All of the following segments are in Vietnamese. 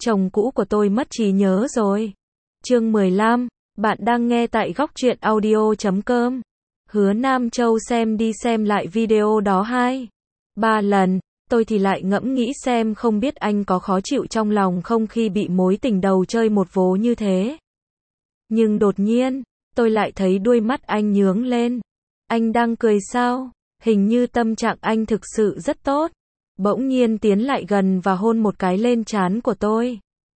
Chồng cũ của tôi mất trí nhớ rồi. Chương 15, bạn đang nghe tại góc truyện audio.com. Hứa Nam Châu xem đi xem lại video đó 2-3 lần, tôi thì lại ngẫm nghĩ xem không biết anh có khó chịu trong lòng không khi bị mối tình đầu chơi một vố như thế. Nhưng đột nhiên, tôi lại thấy đuôi mắt anh nhướng lên. Anh đang cười sao? Hình như tâm trạng anh thực sự rất tốt. Bỗng nhiên tiến lại gần và hôn một cái lên trán của tôi.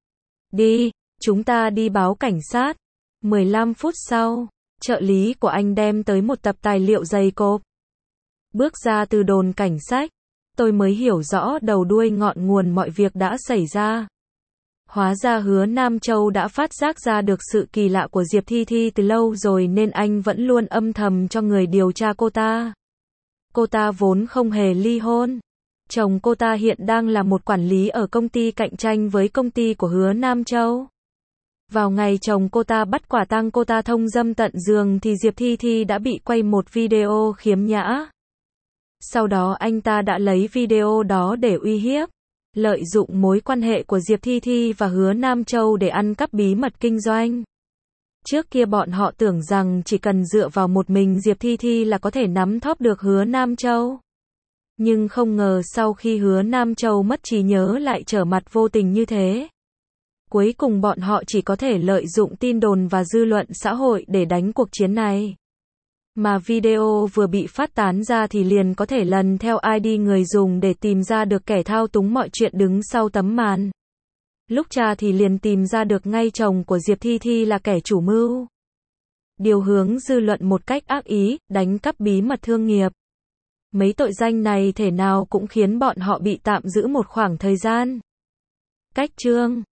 Đi, chúng ta đi báo cảnh sát. 15 phút sau, trợ lý của anh đem tới một tập tài liệu dày cộp. Bước ra từ đồn cảnh sát, tôi mới hiểu rõ đầu đuôi ngọn nguồn mọi việc đã xảy ra. Hóa ra Hứa Nam Châu đã phát giác ra được sự kỳ lạ của Diệp Thi Thi từ lâu rồi nên anh vẫn luôn âm thầm cho người điều tra cô ta. Cô ta vốn không hề ly hôn. Chồng cô ta hiện đang là một quản lý ở công ty cạnh tranh với công ty của Hứa Nam Châu. Vào ngày chồng cô ta bắt quả tang cô ta thông dâm tận giường thì Diệp Thi Thi đã bị quay một video khiếm nhã. Sau đó anh ta đã lấy video đó để uy hiếp, lợi dụng mối quan hệ của Diệp Thi Thi và Hứa Nam Châu để ăn cắp bí mật kinh doanh. Trước kia bọn họ tưởng rằng chỉ cần dựa vào một mình Diệp Thi Thi là có thể nắm thóp được Hứa Nam Châu. Nhưng không ngờ sau khi Hứa Nam Châu mất trí nhớ lại trở mặt vô tình như thế. Cuối cùng bọn họ chỉ có thể lợi dụng tin đồn và dư luận xã hội để đánh cuộc chiến này. Mà video vừa bị phát tán ra thì liền có thể lần theo ID người dùng để tìm ra được kẻ thao túng mọi chuyện đứng sau tấm màn. Lúc tra thì liền tìm ra được ngay chồng của Diệp Thi Thi là kẻ chủ mưu. Điều hướng dư luận một cách ác ý, đánh cắp bí mật thương nghiệp. Mấy tội danh này thể nào cũng khiến bọn họ bị tạm giữ một khoảng thời gian. Cách chương